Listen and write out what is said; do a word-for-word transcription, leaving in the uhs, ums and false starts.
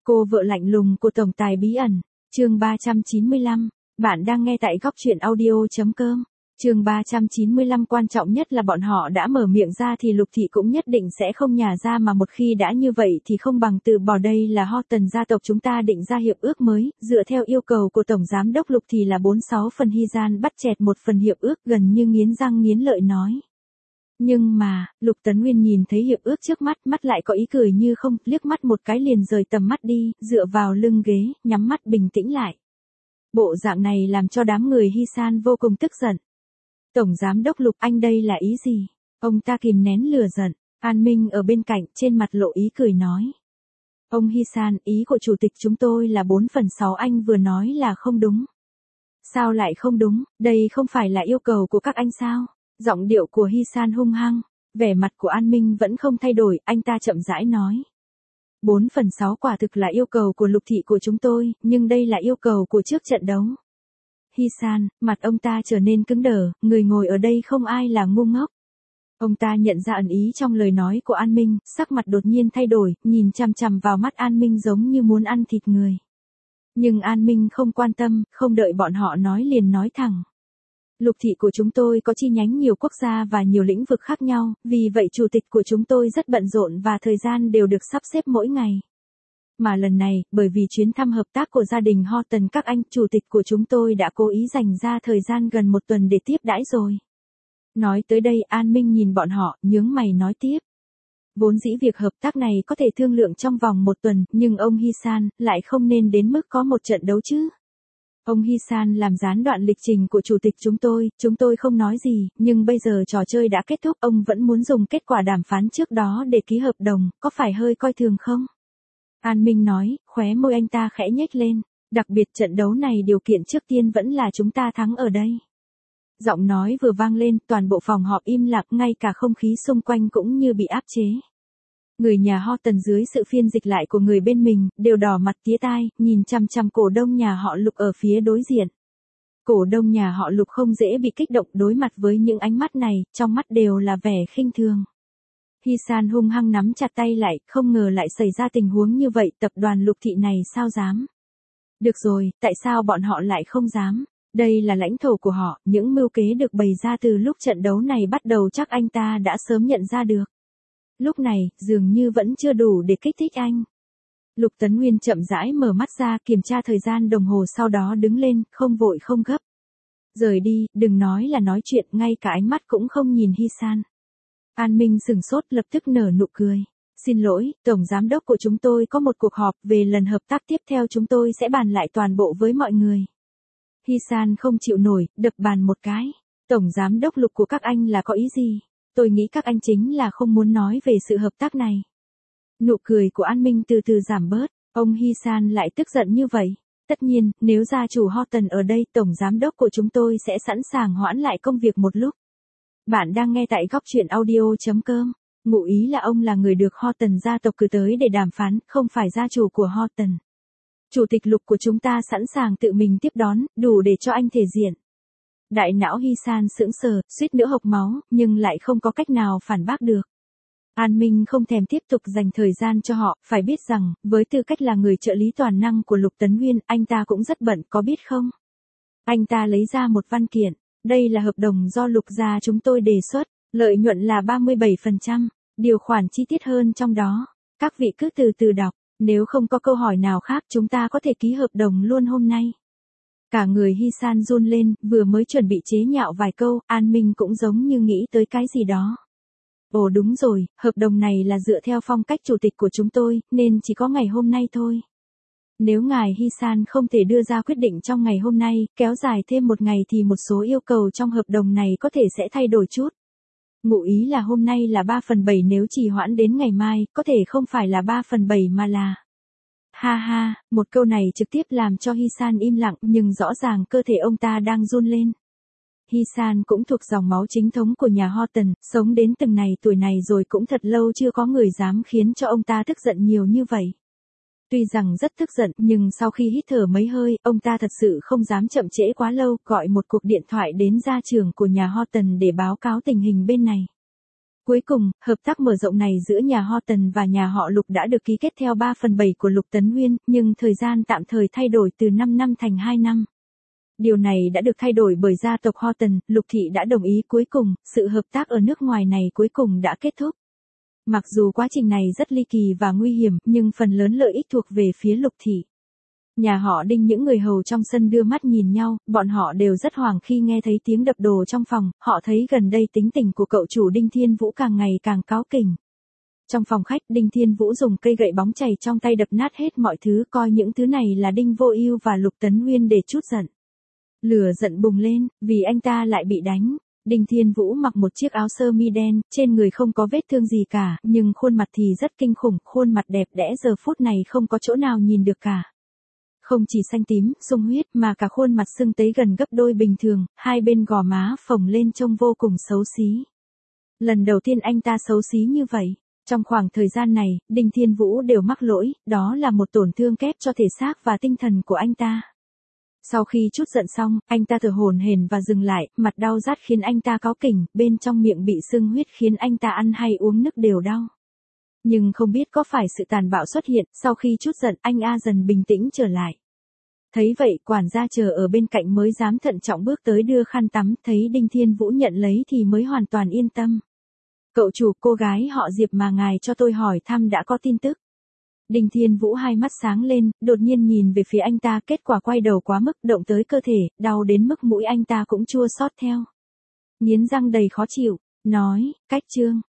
Cô vợ lạnh lùng của tổng tài bí ẩn, chương ba trăm chín mươi lăm, bạn đang nghe tại góc truyện audio.com. Chương ba trăm chín mươi lăm quan trọng nhất là bọn họ đã mở miệng ra thì Lục Thị cũng nhất định sẽ không nhả ra, mà một khi đã như vậy thì không bằng từ bỏ. Đây là Horton gia tộc chúng ta định ra hiệp ước mới, dựa theo yêu cầu của Tổng Giám đốc Lục thì là bốn mươi sáu phần Hy Gian bắt chẹt một phần hiệp ước, gần như nghiến răng nghiến lợi nói. Nhưng mà, Lục Tấn Nguyên nhìn thấy hiệp ước trước mắt, mắt lại có ý cười như không, liếc mắt một cái liền rời tầm mắt đi, dựa vào lưng ghế, nhắm mắt bình tĩnh lại. Bộ dạng này làm cho đám người Hy San vô cùng tức giận. Tổng Giám đốc Lục, anh đây là ý gì? Ông ta kìm nén lửa giận. An Minh ở bên cạnh, trên mặt lộ ý cười nói. Ông Hy San, ý của chủ tịch chúng tôi là bốn phần sáu, anh vừa nói là không đúng. Sao lại không đúng, đây không phải là yêu cầu của các anh sao? Giọng điệu của Hy San hung hăng, vẻ mặt của An Minh vẫn không thay đổi, anh ta chậm rãi nói. bốn phần sáu quả thực là yêu cầu của Lục Thị của chúng tôi, nhưng đây là yêu cầu của trước trận đấu. Hy San, mặt ông ta trở nên cứng đờ, người ngồi ở đây không ai là ngu ngốc. Ông ta nhận ra ẩn ý trong lời nói của An Minh, sắc mặt đột nhiên thay đổi, nhìn chằm chằm vào mắt An Minh giống như muốn ăn thịt người. Nhưng An Minh không quan tâm, không đợi bọn họ nói liền nói thẳng. Lục Thị của chúng tôi có chi nhánh nhiều quốc gia và nhiều lĩnh vực khác nhau, vì vậy chủ tịch của chúng tôi rất bận rộn và thời gian đều được sắp xếp mỗi ngày. Mà lần này, bởi vì chuyến thăm hợp tác của gia đình Horton các anh, chủ tịch của chúng tôi đã cố ý dành ra thời gian gần một tuần để tiếp đãi rồi. Nói tới đây, An Minh nhìn bọn họ, nhướng mày nói tiếp. Vốn dĩ việc hợp tác này có thể thương lượng trong vòng một tuần, nhưng ông Hy San lại không nên đến mức có một trận đấu chứ. Ông Hy San làm gián đoạn lịch trình của chủ tịch chúng tôi, chúng tôi không nói gì, nhưng bây giờ trò chơi đã kết thúc, ông vẫn muốn dùng kết quả đàm phán trước đó để ký hợp đồng, có phải hơi coi thường không? An Minh nói, khóe môi anh ta khẽ nhếch lên, đặc biệt trận đấu này điều kiện trước tiên vẫn là chúng ta thắng ở đây. Giọng nói vừa vang lên, toàn bộ phòng họp im lặng, ngay cả không khí xung quanh cũng như bị áp chế. Người nhà Horton dưới sự phiên dịch lại của người bên mình, đều đỏ mặt tía tai, nhìn chằm chằm cổ đông nhà họ Lục ở phía đối diện. Cổ đông nhà họ Lục không dễ bị kích động, đối mặt với những ánh mắt này, trong mắt đều là vẻ khinh thường. Hy San hung hăng nắm chặt tay lại, không ngờ lại xảy ra tình huống như vậy, tập đoàn Lục Thị này sao dám. Được rồi, tại sao bọn họ lại không dám? Đây là lãnh thổ của họ, những mưu kế được bày ra từ lúc trận đấu này bắt đầu chắc anh ta đã sớm nhận ra được. Lúc này, dường như vẫn chưa đủ để kích thích anh. Lục Tấn Nguyên chậm rãi mở mắt ra, kiểm tra thời gian đồng hồ, sau đó đứng lên, không vội không gấp. Rời đi, đừng nói là nói chuyện, ngay cả ánh mắt cũng không nhìn Hy San. An Minh sừng sốt, lập tức nở nụ cười. Xin lỗi, Tổng Giám đốc của chúng tôi có một cuộc họp, về lần hợp tác tiếp theo chúng tôi sẽ bàn lại toàn bộ với mọi người. Hy San không chịu nổi, đập bàn một cái. Tổng Giám đốc Lục của các anh là có ý gì? Tôi nghĩ các anh chính là không muốn nói về sự hợp tác này. Nụ cười của An Minh từ từ giảm bớt, ông Hy San lại tức giận như vậy. Tất nhiên, nếu gia chủ Horton ở đây, Tổng Giám đốc của chúng tôi sẽ sẵn sàng hoãn lại công việc một lúc. Bạn đang nghe tại góc truyện audio.com. Ngụ ý là ông là người được Horton gia tộc cử tới để đàm phán, không phải gia chủ của Horton. Chủ tịch Lục của chúng ta sẵn sàng tự mình tiếp đón, đủ để cho anh thể diện. Đại não Hy San sững sờ, suýt nữa hộc máu, nhưng lại không có cách nào phản bác được. An Minh không thèm tiếp tục dành thời gian cho họ, phải biết rằng, với tư cách là người trợ lý toàn năng của Lục Tấn Nguyên, anh ta cũng rất bận, có biết không? Anh ta lấy ra một văn kiện, đây là hợp đồng do Lục gia chúng tôi đề xuất, lợi nhuận là ba mươi bảy phần trăm, điều khoản chi tiết hơn trong đó. Các vị cứ từ từ đọc, nếu không có câu hỏi nào khác chúng ta có thể ký hợp đồng luôn hôm nay. Cả người Hy San run lên, vừa mới chuẩn bị chế nhạo vài câu, An Minh cũng giống như nghĩ tới cái gì đó. Ồ đúng rồi, hợp đồng này là dựa theo phong cách chủ tịch của chúng tôi, nên chỉ có ngày hôm nay thôi. Nếu ngài Hy San không thể đưa ra quyết định trong ngày hôm nay, kéo dài thêm một ngày thì một số yêu cầu trong hợp đồng này có thể sẽ thay đổi chút. Ngụ ý là hôm nay là ba phần bảy, nếu trì hoãn đến ngày mai, có thể không phải là ba phần bảy mà là... Ha ha, một câu này trực tiếp làm cho Hy San im lặng, nhưng rõ ràng cơ thể ông ta đang run lên. Hy San cũng thuộc dòng máu chính thống của nhà Horton, sống đến từng này tuổi này rồi cũng thật lâu chưa có người dám khiến cho ông ta tức giận nhiều như vậy. Tuy rằng rất tức giận, nhưng sau khi hít thở mấy hơi, ông ta thật sự không dám chậm trễ quá lâu, gọi một cuộc điện thoại đến gia trưởng của nhà Horton để báo cáo tình hình bên này. Cuối cùng, hợp tác mở rộng này giữa nhà họ Tần và nhà họ Lục đã được ký kết theo ba phần bảy của Lục Tấn Nguyên, nhưng thời gian tạm thời thay đổi từ năm năm thành hai năm. Điều này đã được thay đổi bởi gia tộc Ho Tần, Lục Thị đã đồng ý cuối cùng, sự hợp tác ở nước ngoài này cuối cùng đã kết thúc. Mặc dù quá trình này rất ly kỳ và nguy hiểm, nhưng phần lớn lợi ích thuộc về phía Lục Thị. Nhà họ Đinh những người hầu trong sân đưa mắt nhìn nhau, bọn họ đều rất hoảng khi nghe thấy tiếng đập đồ trong phòng, họ thấy gần đây tính tình của cậu chủ Đinh Thiên Vũ càng ngày càng cáu kỉnh. Trong phòng khách, Đinh Thiên Vũ dùng cây gậy bóng chày trong tay đập nát hết mọi thứ, coi những thứ này là Đinh Vô Ưu và Lục Tấn Nguyên để trút giận. Lửa giận bùng lên, vì anh ta lại bị đánh. Đinh Thiên Vũ mặc một chiếc áo sơ mi đen, trên người không có vết thương gì cả, nhưng khuôn mặt thì rất kinh khủng, khuôn mặt đẹp đẽ giờ phút này không có chỗ nào nhìn được cả. Không chỉ xanh tím, sung huyết mà cả khuôn mặt sưng tấy gần gấp đôi bình thường, hai bên gò má phồng lên trông vô cùng xấu xí. Lần đầu tiên anh ta xấu xí như vậy. Trong khoảng thời gian này, Đinh Thiên Vũ đều mắc lỗi, đó là một tổn thương kép cho thể xác và tinh thần của anh ta. Sau khi trút giận xong, anh ta thở hổn hển và dừng lại, mặt đau rát khiến anh ta cáu kỉnh, bên trong miệng bị sưng huyết khiến anh ta ăn hay uống nước đều đau. Nhưng không biết có phải sự tàn bạo xuất hiện, sau khi trút giận anh A dần bình tĩnh trở lại. Thấy vậy, quản gia chờ ở bên cạnh mới dám thận trọng bước tới đưa khăn tắm, thấy Đinh Thiên Vũ nhận lấy thì mới hoàn toàn yên tâm. Cậu chủ, cô gái họ Diệp mà ngài cho tôi hỏi thăm đã có tin tức. Đinh Thiên Vũ hai mắt sáng lên, đột nhiên nhìn về phía anh ta, kết quả quay đầu quá mức, động tới cơ thể, đau đến mức mũi anh ta cũng chua xót theo. Nghiến răng đầy khó chịu, nói, cách chương,